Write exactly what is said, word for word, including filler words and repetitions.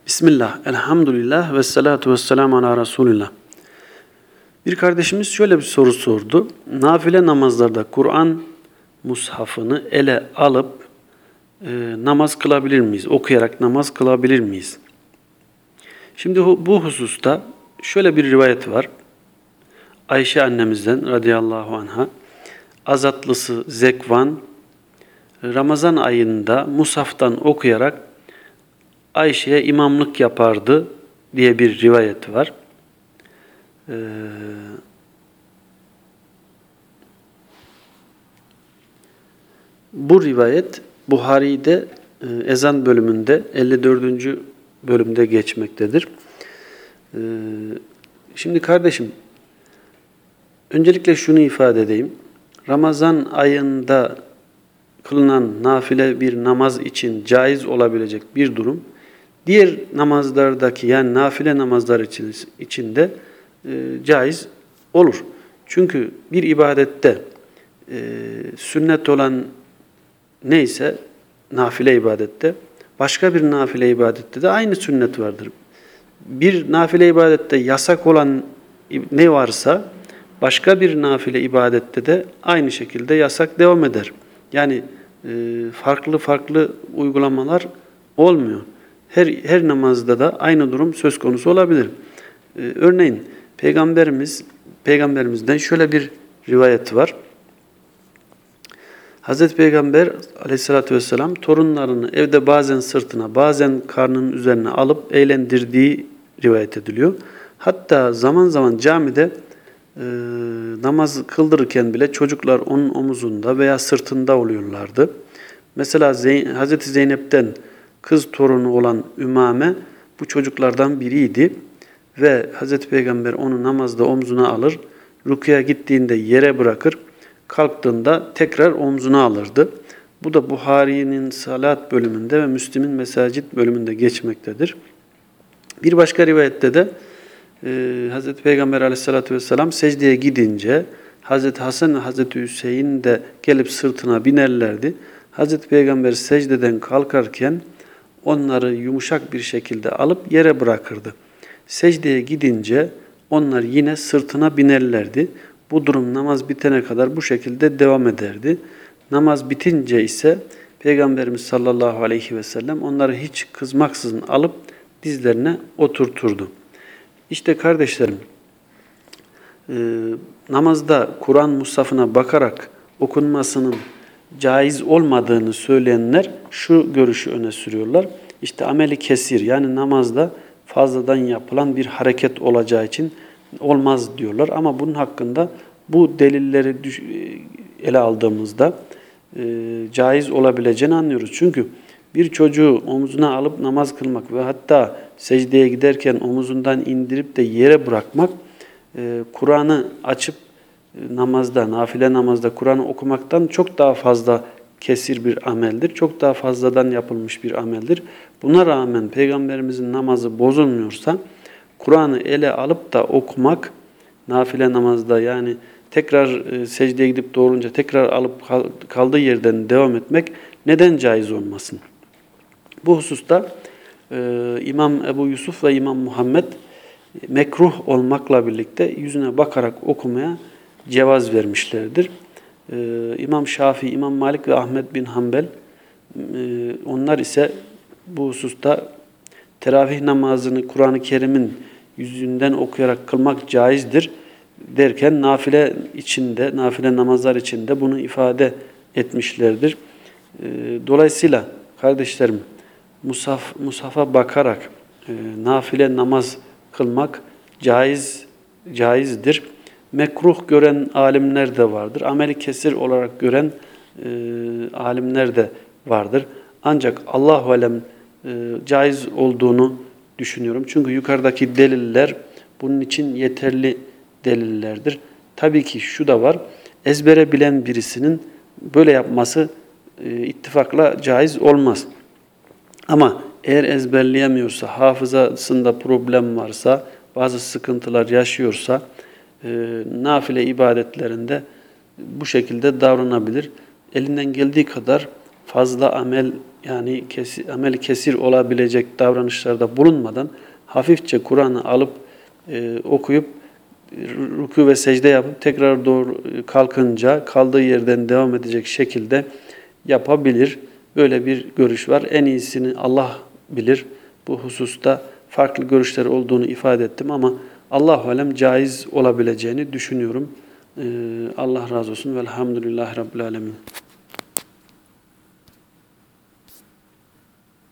Bismillah, elhamdülillah ve salatu ve selamu ala Resulillah. Bir kardeşimiz şöyle bir soru sordu. Nafile namazlarda Kur'an mushafını ele alıp e, namaz kılabilir miyiz? Okuyarak namaz kılabilir miyiz? Şimdi bu hususta şöyle bir rivayet var. Ayşe annemizden radıyallahu anha, azatlısı Zekvan, Ramazan ayında mushaftan okuyarak Ayşe'ye imamlık yapardı diye bir rivayet var. Ee, bu rivayet Buhari'de e, ezan bölümünde elli dördüncü bölümde geçmektedir. Ee, şimdi kardeşim, öncelikle şunu ifade edeyim. Ramazan ayında kılınan nafile bir namaz için caiz olabilecek bir durum, diğer namazlardaki yani nafile namazlar için, içinde e, caiz olur. Çünkü bir ibadette e, sünnet olan neyse nafile ibadette, başka bir nafile ibadette de aynı sünnet vardır. Bir nafile ibadette yasak olan ne varsa başka bir nafile ibadette de aynı şekilde yasak devam eder. Yani e, farklı farklı uygulamalar olmuyor. Her her namazda da aynı durum söz konusu olabilir. Ee, örneğin Peygamberimiz Peygamberimizden şöyle bir rivayet var. Hazreti Peygamber Aleyhisselatü Vesselam torunlarını evde bazen sırtına, bazen karnının üzerine alıp eğlendirdiği rivayet ediliyor. Hatta zaman zaman camide e, namaz kıldırırken bile çocuklar onun omuzunda veya sırtında oluyorlardı. Mesela Zeyn, Hazreti Zeynep'ten kız torunu olan Ümame bu çocuklardan biriydi ve Hazreti Peygamber onu namazda omzuna alır, rükûya gittiğinde yere bırakır, kalktığında tekrar omzuna alırdı. Bu da Buhari'nin salat bölümünde ve Müslim'in mesacit bölümünde geçmektedir. Bir başka rivayette de e, Hazreti Peygamber Aleyhisselatü Vesselam secdeye gidince Hazreti Hasan ve Hazreti Hüseyin de gelip sırtına binerlerdi. Hazreti Peygamber secdeden kalkarken onları yumuşak bir şekilde alıp yere bırakırdı. Secdeye gidince onlar yine sırtına binerlerdi. Bu durum namaz bitene kadar bu şekilde devam ederdi. Namaz bitince ise Peygamberimiz sallallahu aleyhi ve sellem onları hiç kızmaksızın alıp dizlerine oturturdu. İşte kardeşlerim, e, namazda Kur'an mushafına bakarak okunmasının caiz olmadığını söyleyenler şu görüşü öne sürüyorlar. İşte ameli kesir, yani namazda fazladan yapılan bir hareket olacağı için olmaz diyorlar. Ama bunun hakkında bu delilleri ele aldığımızda e, caiz olabileceğini anlıyoruz. Çünkü bir çocuğu omuzuna alıp namaz kılmak ve hatta secdeye giderken omuzundan indirip de yere bırakmak, e, Kur'an'ı açıp namazda, nafile namazda Kur'an'ı okumaktan çok daha fazla kesir bir ameldir. Çok daha fazladan yapılmış bir ameldir. Buna rağmen Peygamberimizin namazı bozulmuyorsa, Kur'an'ı ele alıp da okumak, nafile namazda yani tekrar e, secdeye gidip doğrunca tekrar alıp kaldığı yerden devam etmek neden caiz olmasın? Bu hususta e, İmam Ebu Yusuf ve İmam Muhammed mekruh olmakla birlikte yüzüne bakarak okumaya cevaz vermişlerdir. Ee, İmam Şafii, İmam Malik ve Ahmed bin Hanbel, e, onlar ise bu hususta teravih namazını Kur'an-ı Kerim'in yüzünden okuyarak kılmak caizdir derken nafile içinde, nafile namazlar içinde bunu ifade etmişlerdir. E, dolayısıyla kardeşlerim, mushaf, mushafa bakarak e, nafile namaz kılmak caiz, caizdir. Mekruh gören alimler de vardır. Ameli kesir olarak gören e, alimler de vardır. Ancak Allahu alem e, caiz olduğunu düşünüyorum. Çünkü yukarıdaki deliller bunun için yeterli delillerdir. Tabii ki şu da var. Ezbere bilen birisinin böyle yapması e, ittifakla caiz olmaz. Ama eğer ezberleyemiyorsa, hafızasında problem varsa, bazı sıkıntılar yaşıyorsa, E, nafile ibadetlerinde bu şekilde davranabilir. Elinden geldiği kadar fazla amel yani kesi, ameli kesir olabilecek davranışlarda bulunmadan hafifçe Kur'an'ı alıp e, okuyup rükû ve secde yapıp tekrar doğru kalkınca kaldığı yerden devam edecek şekilde yapabilir. Böyle bir görüş var. En iyisini Allah bilir. Bu hususta farklı görüşler olduğunu ifade ettim ama Allah-u alem caiz olabileceğini düşünüyorum. Ee, Allah razı olsun. Velhamdülillahi Rabbil alemin.